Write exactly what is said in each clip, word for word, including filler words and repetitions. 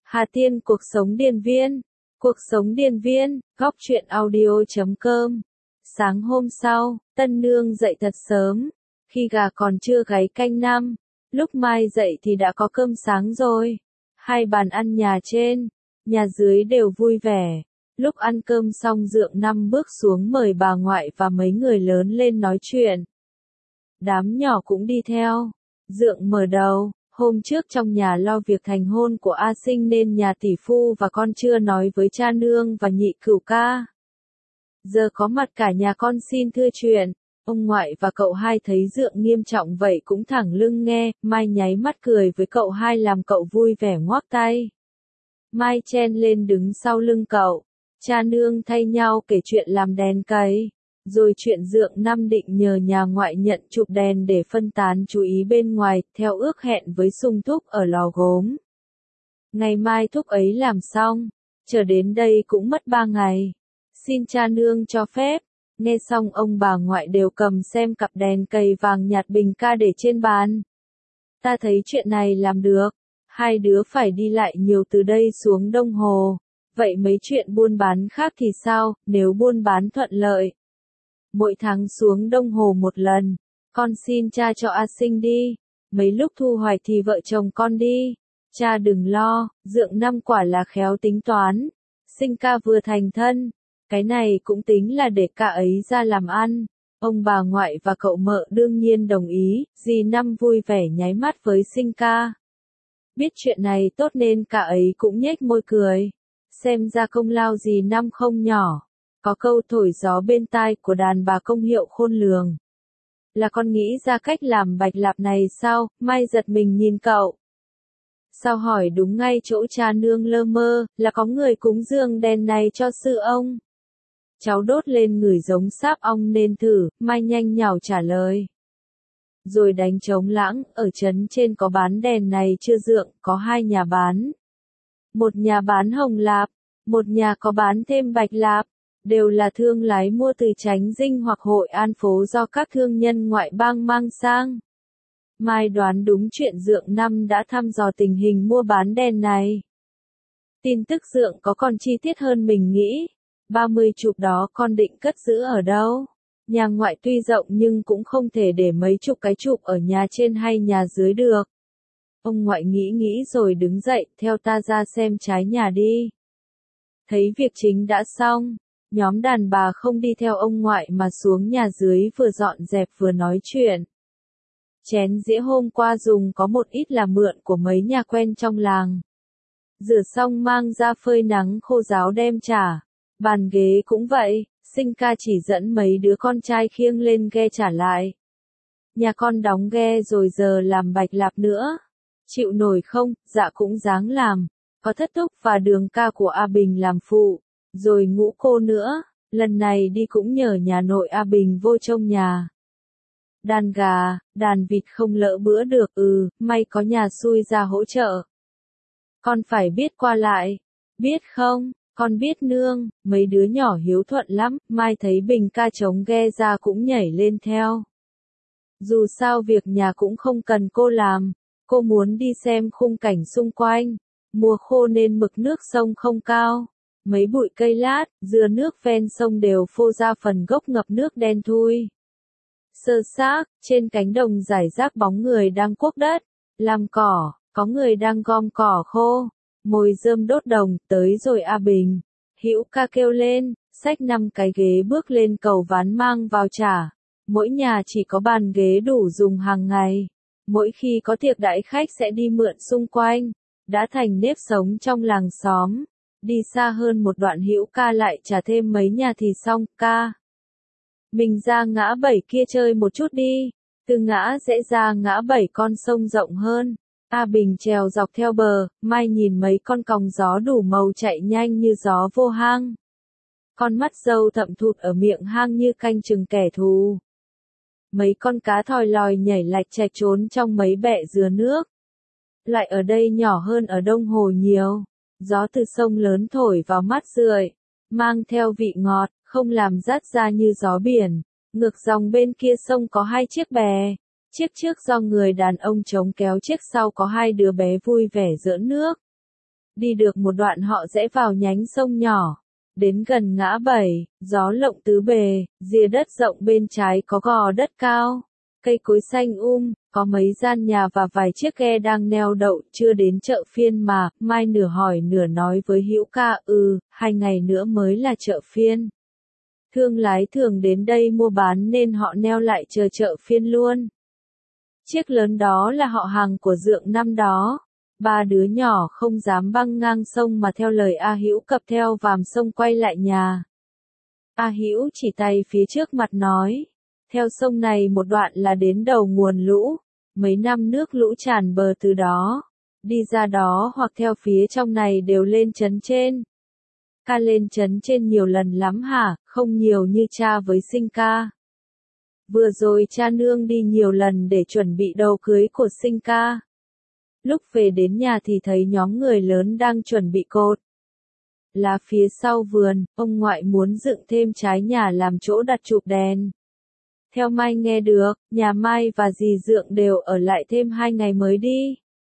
Hà Tiên cuộc sống điền viên. Cuộc sống điền viên, góc truyện audio chấm com. Sáng hôm sau, Tân Nương dậy thật sớm. Khi gà còn chưa gáy canh năm, lúc Mai dậy thì đã có cơm sáng rồi. Hai bàn ăn nhà trên, nhà dưới đều vui vẻ. Lúc ăn cơm xong Dượng Năm bước xuống mời bà ngoại và mấy người lớn lên nói chuyện. Đám nhỏ cũng đi theo. Dượng mở đầu. Hôm trước trong nhà lo việc thành hôn của A Sinh nên nhà tỷ phu và con chưa nói với cha nương và nhị cửu ca. Giờ có mặt cả nhà con xin thưa chuyện. Ông ngoại và cậu hai thấy Dượng nghiêm trọng vậy cũng thẳng lưng nghe. Mai nháy mắt cười với cậu hai làm cậu vui vẻ ngoác tay. Mai chen lên đứng sau lưng cậu. Cha nương thay nhau kể chuyện làm đèn cầy. Rồi chuyện Dượng Năm định nhờ nhà ngoại nhận chụp đèn để phân tán chú ý bên ngoài, theo ước hẹn với Sung Thúc ở lò gốm. Ngày mai Thúc ấy làm xong, chờ đến đây cũng mất ba ngày. Xin cha nương cho phép. Nghe xong ông bà ngoại đều cầm xem cặp đèn cầy vàng nhạt bình ca để trên bàn. Ta thấy chuyện này làm được. Hai đứa phải đi lại nhiều từ đây xuống Đông Hồ. Vậy mấy chuyện buôn bán khác thì sao, nếu buôn bán thuận lợi? Mỗi tháng xuống Đông Hồ một lần, con xin cha cho A Sinh đi, mấy lúc thu hoạch thì vợ chồng con đi, cha đừng lo, Dượng Năm quả là khéo tính toán, Sinh ca vừa thành thân, cái này cũng tính là để ca ấy ra làm ăn, ông bà ngoại và cậu mợ đương nhiên đồng ý, dì Năm vui vẻ nháy mắt với Sinh ca. Biết chuyện này tốt nên ca ấy cũng nhếch môi cười, xem ra công lao dì Năm không nhỏ. Có câu thổi gió bên tai của đàn bà công hiệu khôn lường. Là con nghĩ ra cách làm bạch lạp này sao? Mai giật mình nhìn cậu. Sao hỏi đúng ngay chỗ cha nương lơ mơ, là có người cúng dường đèn này cho sư ông. Cháu đốt lên người giống sáp ong nên thử, Mai nhanh nhảu trả lời. Rồi đánh trống lãng, ở trấn trên có bán đèn này chưa Dượng, có hai nhà bán. Một nhà bán hồng lạp, một nhà có bán thêm bạch lạp. Đều là thương lái mua từ Chánh Dinh hoặc Hội An phố do các thương nhân ngoại bang mang sang. Mai đoán đúng chuyện Dượng Năm đã thăm dò tình hình mua bán đèn này. Tin tức Dượng có còn chi tiết hơn mình nghĩ. ba mươi chục đó con định cất giữ ở đâu? Nhà ngoại tuy rộng nhưng cũng không thể để mấy chục cái chụp ở nhà trên hay nhà dưới được. Ông ngoại nghĩ nghĩ rồi đứng dậy, theo ta ra xem trái nhà đi. Thấy việc chính đã xong. Nhóm đàn bà không đi theo ông ngoại mà xuống nhà dưới vừa dọn dẹp vừa nói chuyện. Chén dĩa hôm qua dùng có một ít là mượn của mấy nhà quen trong làng. Rửa xong mang ra phơi nắng khô ráo đem trả. Bàn ghế cũng vậy, Sinh ca chỉ dẫn mấy đứa con trai khiêng lên ghe trả lại. Nhà con đóng ghe rồi giờ làm bạch lạp nữa. Chịu nổi không, dạ cũng dáng làm. Có Thất Thúc và Đường ca của A Bình làm phụ. Rồi Ngũ cô nữa, lần này đi cũng nhờ nhà nội A Bình vô trông nhà. Đàn gà, đàn vịt không lỡ bữa được, ừ, may có nhà xui ra hỗ trợ. Con phải biết qua lại, biết không, con biết nương, mấy đứa nhỏ hiếu thuận lắm, Mai thấy Bình ca chống ghe ra cũng nhảy lên theo. Dù sao việc nhà cũng không cần cô làm, cô muốn đi xem khung cảnh xung quanh, mùa khô nên mực nước sông không cao. Mấy bụi cây lát, dừa nước ven sông đều phô ra phần gốc ngập nước đen thui. Sơ xác, trên cánh đồng rải rác bóng người đang cuốc đất, làm cỏ, có người đang gom cỏ khô, mồi rơm đốt đồng, tới rồi A Bình. Hữu ca kêu lên, xách năm cái ghế bước lên cầu ván mang vào trả. Mỗi nhà chỉ có bàn ghế đủ dùng hàng ngày. Mỗi khi có tiệc đãi khách sẽ đi mượn xung quanh, đã thành nếp sống trong làng xóm. Đi xa hơn một đoạn Hữu ca lại trả thêm mấy nhà thì xong, ca. Mình ra ngã bảy kia chơi một chút đi, từ ngã rẽ ra ngã bảy con sông rộng hơn. A Bình trèo dọc theo bờ, Mai nhìn mấy con còng gió đủ màu chạy nhanh như gió vô hang. Con mắt dâu thậm thụt ở miệng hang như canh chừng kẻ thù. Mấy con cá thòi lòi nhảy lạch chạch trốn trong mấy bẹ dừa nước. Lại ở đây nhỏ hơn ở Đông Hồ nhiều. Gió từ sông lớn thổi vào mắt rượi, mang theo vị ngọt, không làm rát ra như gió biển. Ngược dòng bên kia sông có hai chiếc bè, chiếc trước do người đàn ông chống kéo, chiếc sau có hai đứa bé vui vẻ giỡn nước. Đi được một đoạn họ rẽ vào nhánh sông nhỏ. Đến gần ngã bảy, gió lộng tứ bề, rìa đất rộng bên trái có gò đất cao. Cây cối xanh um, có mấy gian nhà và vài chiếc ghe đang neo đậu, chưa đến chợ phiên mà, Mai nửa hỏi nửa nói với Hữu Ca, ừ, hai ngày nữa mới là chợ phiên. Thương lái thường đến đây mua bán nên họ neo lại chờ chợ phiên luôn. Chiếc lớn đó là họ hàng của Dượng năm đó. Ba đứa nhỏ không dám băng ngang sông mà theo lời A Hữu cập theo vàm sông quay lại nhà. A Hữu chỉ tay phía trước mặt nói, theo sông này một đoạn là đến đầu nguồn lũ, mấy năm nước lũ tràn bờ từ đó, đi ra đó hoặc theo phía trong này đều lên trấn trên. Ca lên trấn trên nhiều lần lắm hả, không nhiều như cha với Sinh Ca. Vừa rồi cha nương đi nhiều lần để chuẩn bị đầu cưới của Sinh Ca. Lúc về đến nhà thì thấy nhóm người lớn đang chuẩn bị cột. Là phía sau vườn, ông ngoại muốn dựng thêm trái nhà làm chỗ đặt chụp đèn. Theo Mai nghe được, nhà Mai và dì Dượng đều ở lại thêm hai ngày mới đi.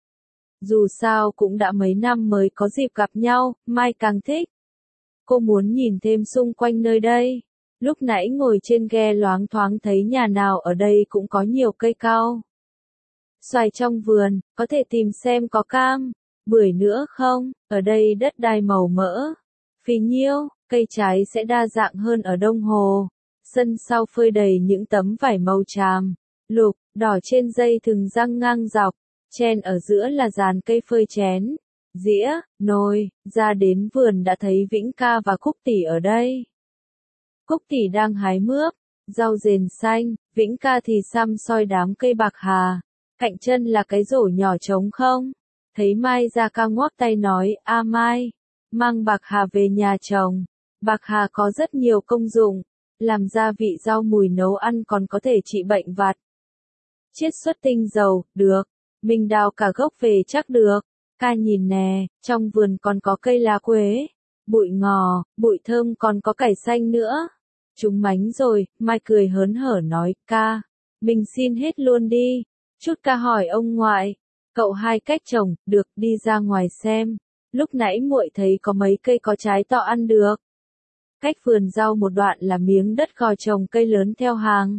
Dù sao cũng đã mấy năm mới có dịp gặp nhau, Mai càng thích. Cô muốn nhìn thêm xung quanh nơi đây. Lúc nãy ngồi trên ghe loáng thoáng thấy nhà nào ở đây cũng có nhiều cây cao. Xoài trong vườn, có thể tìm xem có cam, bưởi nữa không, ở đây đất đai màu mỡ, phì nhiêu, cây trái sẽ đa dạng hơn ở Đông Hồ. Sân sau phơi đầy những tấm vải màu tràm, lục, đỏ trên dây thừng răng ngang dọc, chen ở giữa là dàn cây phơi chén, dĩa, nồi, ra đến vườn đã thấy Vĩnh Ca và Cúc Tỷ ở đây. Cúc Tỷ đang hái mướp, rau dền xanh, Vĩnh Ca thì săm soi đám cây bạc hà, cạnh chân là cái rổ nhỏ trống không. Thấy Mai ra ca ngoắc tay nói, a Mai, mang bạc hà về nhà trồng, bạc hà có rất nhiều công dụng. Làm gia vị rau mùi nấu ăn còn có thể trị bệnh vặt. Chiết xuất tinh dầu, được. Mình đào cả gốc về chắc được. Ca nhìn nè, trong vườn còn có cây lá quế, bụi ngò, bụi thơm còn có cải xanh nữa. Chúng mánh rồi, Mai cười hớn hở nói, ca, mình xin hết luôn đi. Chút ca hỏi ông ngoại, cậu hai cách trồng, được, đi ra ngoài xem. Lúc nãy muội thấy có mấy cây có trái to ăn được. Cách vườn rau một đoạn là miếng đất gò trồng cây lớn theo hàng.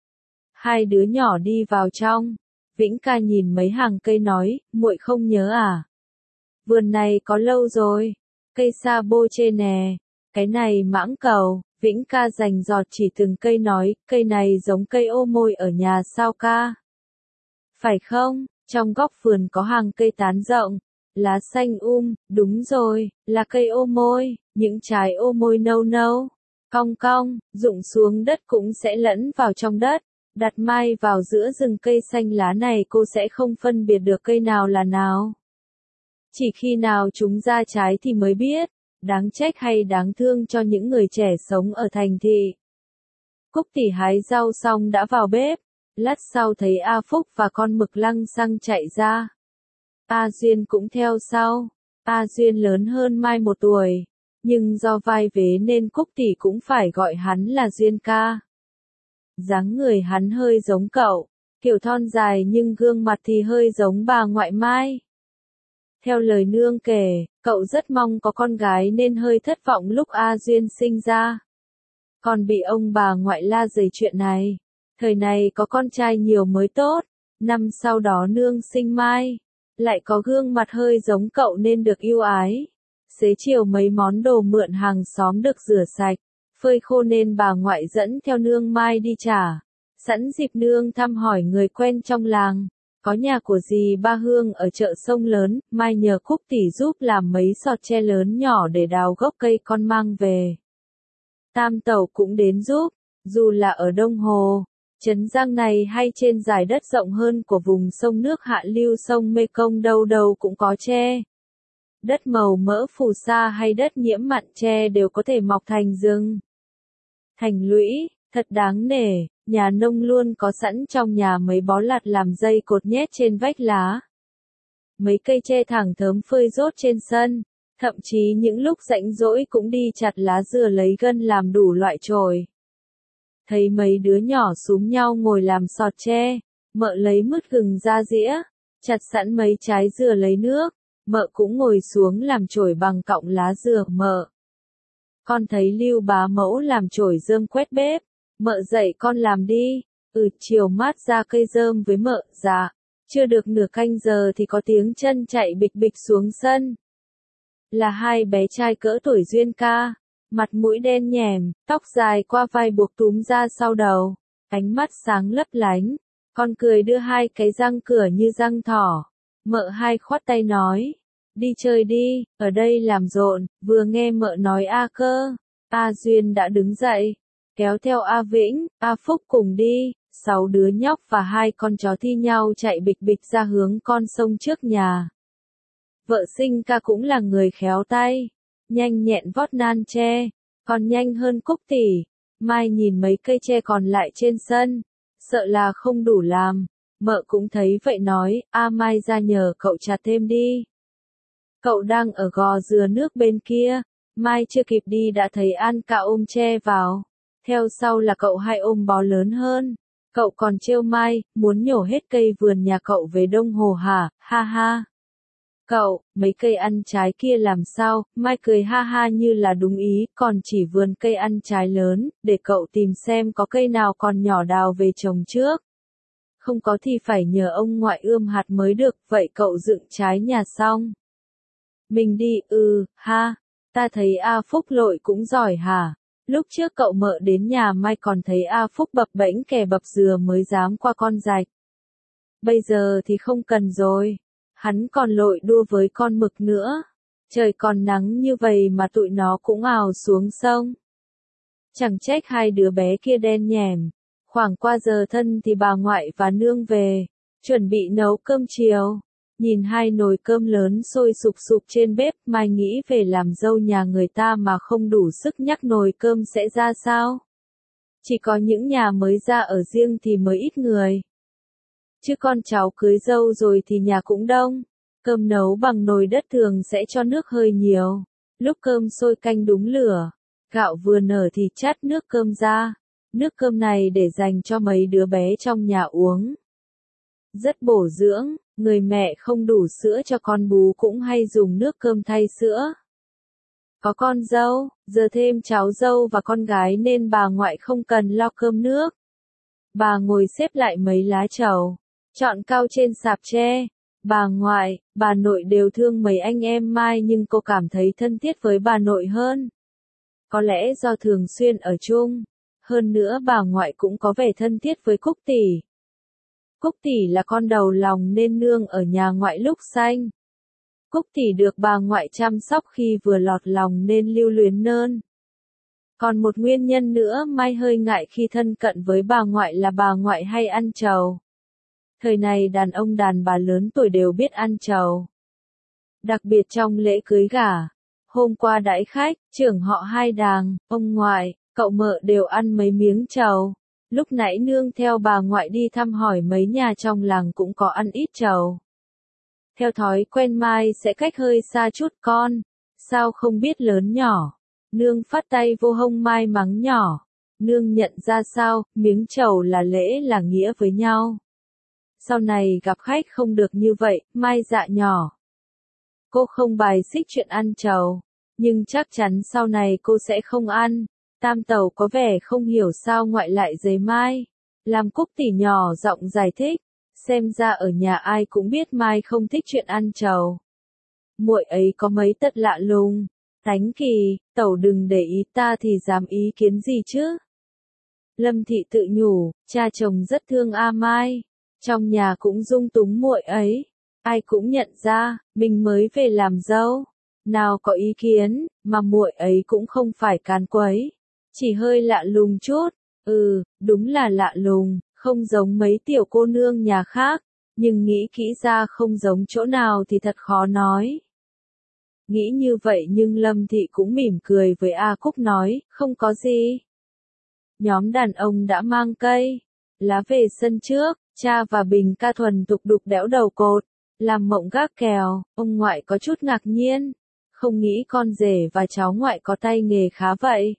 Hai đứa nhỏ đi vào trong. Vĩnh Ca nhìn mấy hàng cây nói, muội không nhớ à? Vườn này có lâu rồi. Cây sa bô chê nè. Cái này mãng cầu. Vĩnh Ca rành giọt chỉ từng cây nói, cây này giống cây ô môi ở nhà sao ca? Phải không? Trong góc vườn có hàng cây tán rộng. Lá xanh um, đúng rồi, là cây ô môi, những trái ô môi nâu nâu, cong cong, rụng xuống đất cũng sẽ lẫn vào trong đất. Đặt Mai vào giữa rừng cây xanh lá này cô sẽ không phân biệt được cây nào là nào. Chỉ khi nào chúng ra trái thì mới biết, đáng trách hay đáng thương cho những người trẻ sống ở thành thị. Cúc Tỷ hái rau xong đã vào bếp, lát sau thấy A Phúc và con mực lăng xăng chạy ra. A Duyên cũng theo sau. A Duyên lớn hơn Mai một tuổi, nhưng do vai vế nên Cúc Tỷ cũng phải gọi hắn là Duyên ca. Dáng người hắn hơi giống cậu, kiểu thon dài nhưng gương mặt thì hơi giống bà ngoại Mai. Theo lời nương kể, cậu rất mong có con gái nên hơi thất vọng lúc A Duyên sinh ra. Còn bị ông bà ngoại la dày chuyện này. Thời này có con trai nhiều mới tốt, năm sau đó nương sinh Mai. Lại có gương mặt hơi giống cậu nên được yêu ái. Xế chiều mấy món đồ mượn hàng xóm được rửa sạch, phơi khô nên bà ngoại dẫn theo nương Mai đi trả. Sẵn dịp nương thăm hỏi người quen trong làng. Có nhà của dì Ba Hương ở chợ sông lớn, Mai nhờ Cúc Tỷ giúp làm mấy sọt tre lớn nhỏ để đào gốc cây con mang về. Tam Tẩu cũng đến giúp, dù là ở Đông Hồ, Trấn Giang này hay trên dải đất rộng hơn của vùng sông nước hạ lưu sông Mekong đâu đâu cũng có tre. Đất màu mỡ phù sa hay đất nhiễm mặn tre đều có thể mọc thành rừng. Thành lũy, thật đáng nể, nhà nông luôn có sẵn trong nhà mấy bó lạt làm dây cột nhét trên vách lá. Mấy cây tre thẳng thớm phơi rốt trên sân, thậm chí những lúc rảnh rỗi cũng đi chặt lá dừa lấy gân làm đủ loại chổi. Thấy mấy đứa nhỏ xúm nhau ngồi làm sọt tre, mợ lấy mứt gừng ra dĩa, chặt sẵn mấy trái dừa lấy nước, Mợ cũng ngồi xuống làm chổi bằng cọng lá dừa. Mợ. Con thấy Lưu bá mẫu làm chổi rơm quét bếp. Mợ dạy con làm đi. Ừ, chiều mát ra cây rơm với mợ. Dạ. Chưa được nửa canh giờ thì có tiếng chân chạy bịch bịch xuống sân. Là hai bé trai cỡ tuổi Duyên ca. Mặt mũi đen nhèm, tóc dài qua vai buộc túm ra sau đầu. Ánh mắt sáng lấp lánh. Con cười đưa hai cái răng cửa như răng thỏ. Mợ hai khoát tay nói. Đi chơi đi, ở đây làm rộn. Vừa nghe mợ nói A cơ. A Duyên đã đứng dậy. Kéo theo A Vĩnh, A Phúc cùng đi. Sáu đứa nhóc và hai con chó thi nhau chạy bịch bịch ra hướng con sông trước nhà. Vợ sinh ca cũng là người khéo tay. Nhanh nhẹn vót nan tre. Còn nhanh hơn Cúc tỷ. Mai nhìn mấy cây tre còn lại trên sân. Sợ là không đủ làm. Mợ cũng thấy vậy nói, A Mai ra nhờ cậu chặt thêm đi. Cậu đang ở gò dừa nước bên kia. Mai chưa kịp đi đã thấy An Ca ôm tre vào. Theo sau là cậu hai ôm bó lớn hơn. Cậu còn trêu Mai, muốn nhổ hết cây vườn nhà cậu về Đông Hồ hả, ha ha. Cậu, mấy cây ăn trái kia làm sao, Mai cười ha ha như là đúng ý, còn chỉ vườn cây ăn trái lớn, để cậu tìm xem có cây nào còn nhỏ đào về trồng trước. Không có thì phải nhờ ông ngoại ươm hạt mới được, vậy cậu dựng trái nhà xong. Mình đi, ừ, ha, ta thấy A Phúc lội cũng giỏi hả? Lúc trước cậu mợ đến nhà Mai còn thấy A Phúc bập bễnh kè bập dừa mới dám qua con rạch. Bây giờ thì không cần rồi. Hắn còn lội đua với con mực nữa. Trời còn nắng như vậy mà tụi nó cũng ào xuống sông. Chẳng trách hai đứa bé kia đen nhèm. Khoảng qua giờ thân thì bà ngoại và nương về. Chuẩn bị nấu cơm chiều. Nhìn hai nồi cơm lớn sôi sục sục trên bếp, Mai nghĩ về làm dâu nhà người ta mà không đủ sức nhắc nồi cơm sẽ ra sao. Chỉ có những nhà mới ra ở riêng thì mới ít người. Chứ con cháu cưới dâu rồi thì nhà cũng đông. Cơm nấu bằng nồi đất thường sẽ cho nước hơi nhiều. Lúc cơm sôi canh đúng lửa. Gạo vừa nở thì chát nước cơm ra. Nước cơm này để dành cho mấy đứa bé trong nhà uống. Rất bổ dưỡng, người mẹ không đủ sữa cho con bú cũng hay dùng nước cơm thay sữa. Có con dâu, giờ thêm cháu dâu và con gái nên bà ngoại không cần lo cơm nước. Bà ngồi xếp lại mấy lá trầu, chọn cao trên sạp tre. Bà ngoại, bà nội đều thương mấy anh em Mai nhưng cô cảm thấy thân thiết với bà nội hơn. Có lẽ do thường xuyên ở chung. Hơn nữa bà ngoại cũng có vẻ thân thiết với Cúc tỷ. Cúc tỷ là con đầu lòng nên nương ở nhà ngoại lúc sanh. Cúc tỷ được bà ngoại chăm sóc khi vừa lọt lòng nên lưu luyến nơn. Còn một nguyên nhân nữa Mai hơi ngại khi thân cận với bà ngoại là bà ngoại hay ăn trầu. Thời này đàn ông đàn bà lớn tuổi đều biết ăn trầu. Đặc biệt trong lễ cưới gả. Hôm qua đãi khách, trưởng họ hai đàng, ông ngoại, cậu mợ đều ăn mấy miếng trầu. Lúc nãy nương theo bà ngoại đi thăm hỏi mấy nhà trong làng cũng có ăn ít trầu. Theo thói quen Mai sẽ cách hơi xa chút con. Sao không biết lớn nhỏ. Nương phát tay vô hông Mai mắng nhỏ. Nương nhận ra sao, miếng trầu là lễ là nghĩa với nhau. Sau này gặp khách không được như vậy, Mai dạ nhỏ. Cô không bài xích chuyện ăn trầu. Nhưng chắc chắn sau này cô sẽ không ăn. Tam tẩu có vẻ không hiểu sao ngoại lại giấy Mai. Làm Cúc tỷ nhỏ giọng giải thích. Xem ra ở nhà ai cũng biết Mai không thích chuyện ăn trầu. Muội ấy có mấy tật lạ lùng. Tánh kỳ, tẩu đừng để ý ta thì dám ý kiến gì chứ. Lâm thị tự nhủ, cha chồng rất thương A Mai. Trong nhà cũng dung túng muội ấy. Ai cũng nhận ra, mình mới về làm dâu. Nào có ý kiến, mà muội ấy cũng không phải càn quấy. Chỉ hơi lạ lùng chút. Ừ, đúng là lạ lùng, không giống mấy tiểu cô nương nhà khác. Nhưng nghĩ kỹ ra không giống chỗ nào thì thật khó nói. Nghĩ như vậy nhưng Lâm Thị cũng mỉm cười với A Cúc nói, không có gì. Nhóm đàn ông đã mang cây, lá về sân trước, cha và Bình ca thuần tục đục đẽo đầu cột, làm mộng gác kèo, ông ngoại có chút ngạc nhiên. Không nghĩ con rể và cháu ngoại có tay nghề khá vậy.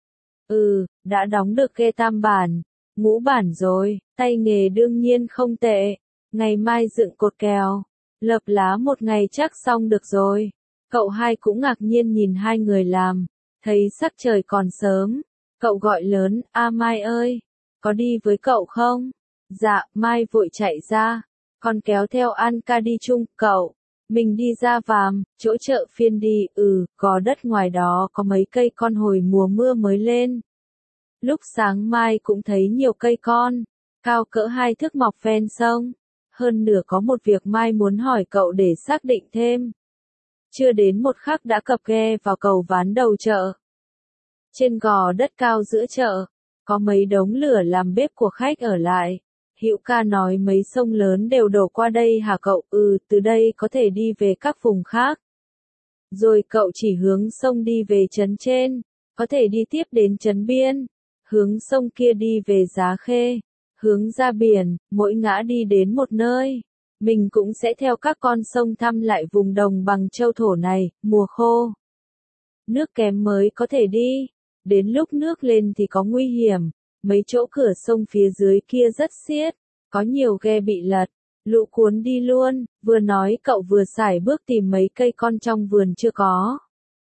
Ừ, đã đóng được ghê tam bản, ngũ bản rồi, tay nghề đương nhiên không tệ. Ngày mai dựng cột kèo, Lợp lá một ngày chắc xong được rồi. Cậu hai cũng ngạc nhiên nhìn hai người làm, thấy sắc trời còn sớm. Cậu gọi lớn, a Mai ơi, có đi với cậu không? Dạ, Mai vội chạy ra, con kéo theo Anka đi chung, cậu. Mình đi ra vàm, chỗ chợ phiên đi, ừ, gò đất ngoài đó có mấy cây con hồi mùa mưa mới lên. Lúc sáng Mai cũng thấy nhiều cây con, cao cỡ hai thước mọc ven sông. Hơn nửa có một việc Mai muốn hỏi cậu để xác định thêm. Chưa đến một khắc đã cập ghe vào cầu ván đầu chợ. Trên gò đất cao giữa chợ, có mấy đống lửa làm bếp của khách ở lại. Hữu ca nói mấy sông lớn đều đổ qua đây hả cậu? Ừ, từ đây có thể đi về các vùng khác. Rồi cậu chỉ hướng sông đi về trấn trên, có thể đi tiếp đến trấn Biên, hướng sông kia đi về Giá Khê, hướng ra biển, mỗi ngã đi đến một nơi. Mình cũng sẽ theo các con sông thăm lại vùng đồng bằng châu thổ này, mùa khô. Nước kém mới có thể đi, đến lúc nước lên thì có nguy hiểm, mấy chỗ cửa sông phía dưới kia rất xiết, có nhiều ghe bị lật, lũ cuốn đi luôn, vừa nói cậu vừa sải bước tìm mấy cây con trong vườn chưa có.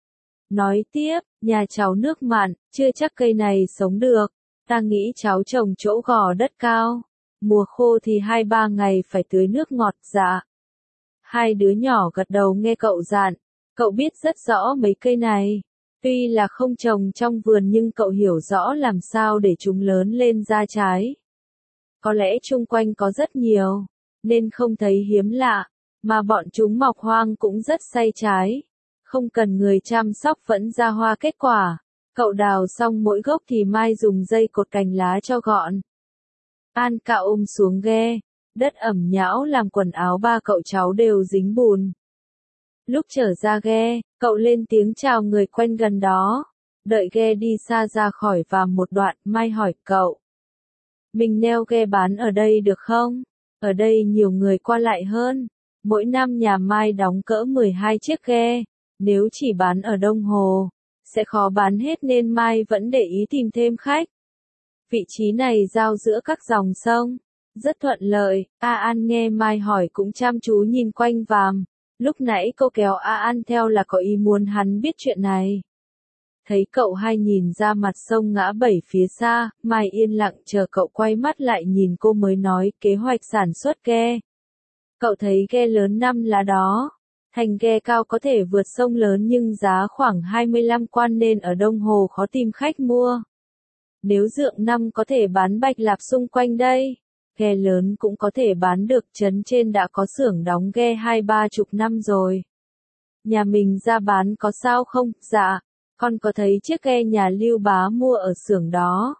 Nói tiếp, nhà cháu nước mặn, chưa chắc cây này sống được, ta nghĩ cháu trồng chỗ gò đất cao, mùa khô thì hai ba ngày phải tưới nước ngọt. Dạ. Hai đứa nhỏ gật đầu nghe cậu dặn, cậu biết rất rõ mấy cây này. Tuy là không trồng trong vườn nhưng cậu hiểu rõ làm sao để chúng lớn lên ra trái. Có lẽ chung quanh có rất nhiều, nên không thấy hiếm lạ, mà bọn chúng mọc hoang cũng rất say trái. Không cần người chăm sóc vẫn ra hoa kết quả. Cậu đào xong mỗi gốc thì Mai dùng dây cột cành lá cho gọn. Anka ôm xuống ghe, đất ẩm nhão làm quần áo ba cậu cháu đều dính bùn. Lúc trở ra ghe, cậu lên tiếng chào người quen gần đó. Đợi ghe đi xa ra khỏi vàm một đoạn, Mai hỏi cậu. Mình neo ghe bán ở đây được không? Ở đây nhiều người qua lại hơn. Mỗi năm nhà Mai đóng cỡ mười hai chiếc ghe. Nếu chỉ bán ở Đông Hồ, sẽ khó bán hết nên Mai vẫn để ý tìm thêm khách. Vị trí này giao giữa các dòng sông, rất thuận lợi. A An nghe Mai hỏi cũng chăm chú nhìn quanh vàm. Lúc nãy cô kéo A An theo là có ý muốn hắn biết chuyện này. Thấy cậu hai nhìn ra mặt sông ngã bảy phía xa, Mai yên lặng chờ cậu quay mắt lại nhìn cô mới nói kế hoạch sản xuất ghe. Cậu thấy ghe lớn năm lá đó. Thành ghe cao có thể vượt sông lớn nhưng giá khoảng hai mươi lăm quan nên ở Đông Hồ khó tìm khách mua. Nếu dượng năm có thể bán Bạch Lạp xung quanh đây. Ghe lớn cũng có thể bán được, trấn trên đã có xưởng đóng ghe hai ba chục năm rồi. Nhà mình ra bán có sao không? Dạ, con có thấy chiếc ghe nhà Lưu Bá mua ở xưởng đó.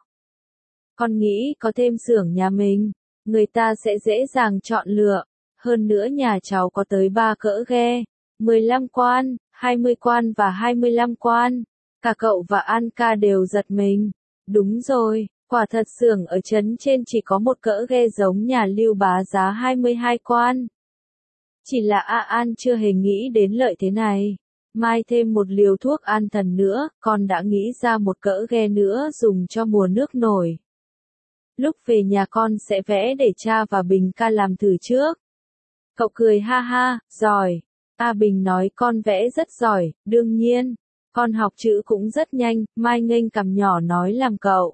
Con nghĩ có thêm xưởng nhà mình, người ta sẽ dễ dàng chọn lựa. Hơn nữa nhà cháu có tới ba cỡ ghe, mười lăm quan, hai mươi quan và hai mươi lăm quan. Cả cậu và Anka đều giật mình. Đúng rồi, quả thật xưởng ở trấn trên chỉ có một cỡ ghe giống nhà Lưu Bá giá hai mươi hai quan. Chỉ là A An chưa hề nghĩ đến lợi thế này. Mai thêm một liều thuốc an thần nữa, con đã nghĩ ra một cỡ ghe nữa dùng cho mùa nước nổi. Lúc về nhà con sẽ vẽ để cha và Bình ca làm thử trước. Cậu cười ha ha, giỏi. A Bình nói con vẽ rất giỏi, đương nhiên. Con học chữ cũng rất nhanh, Mai nghênh cằm nhỏ nói làm cậu.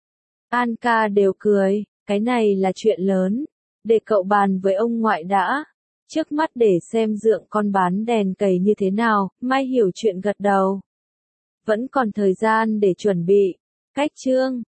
Anka đều cười, cái này là chuyện lớn. Để cậu bàn với ông ngoại đã. Trước mắt để xem dượng con bán đèn cầy như thế nào, Mai hiểu chuyện gật đầu. Vẫn còn thời gian để chuẩn bị. Cách chương.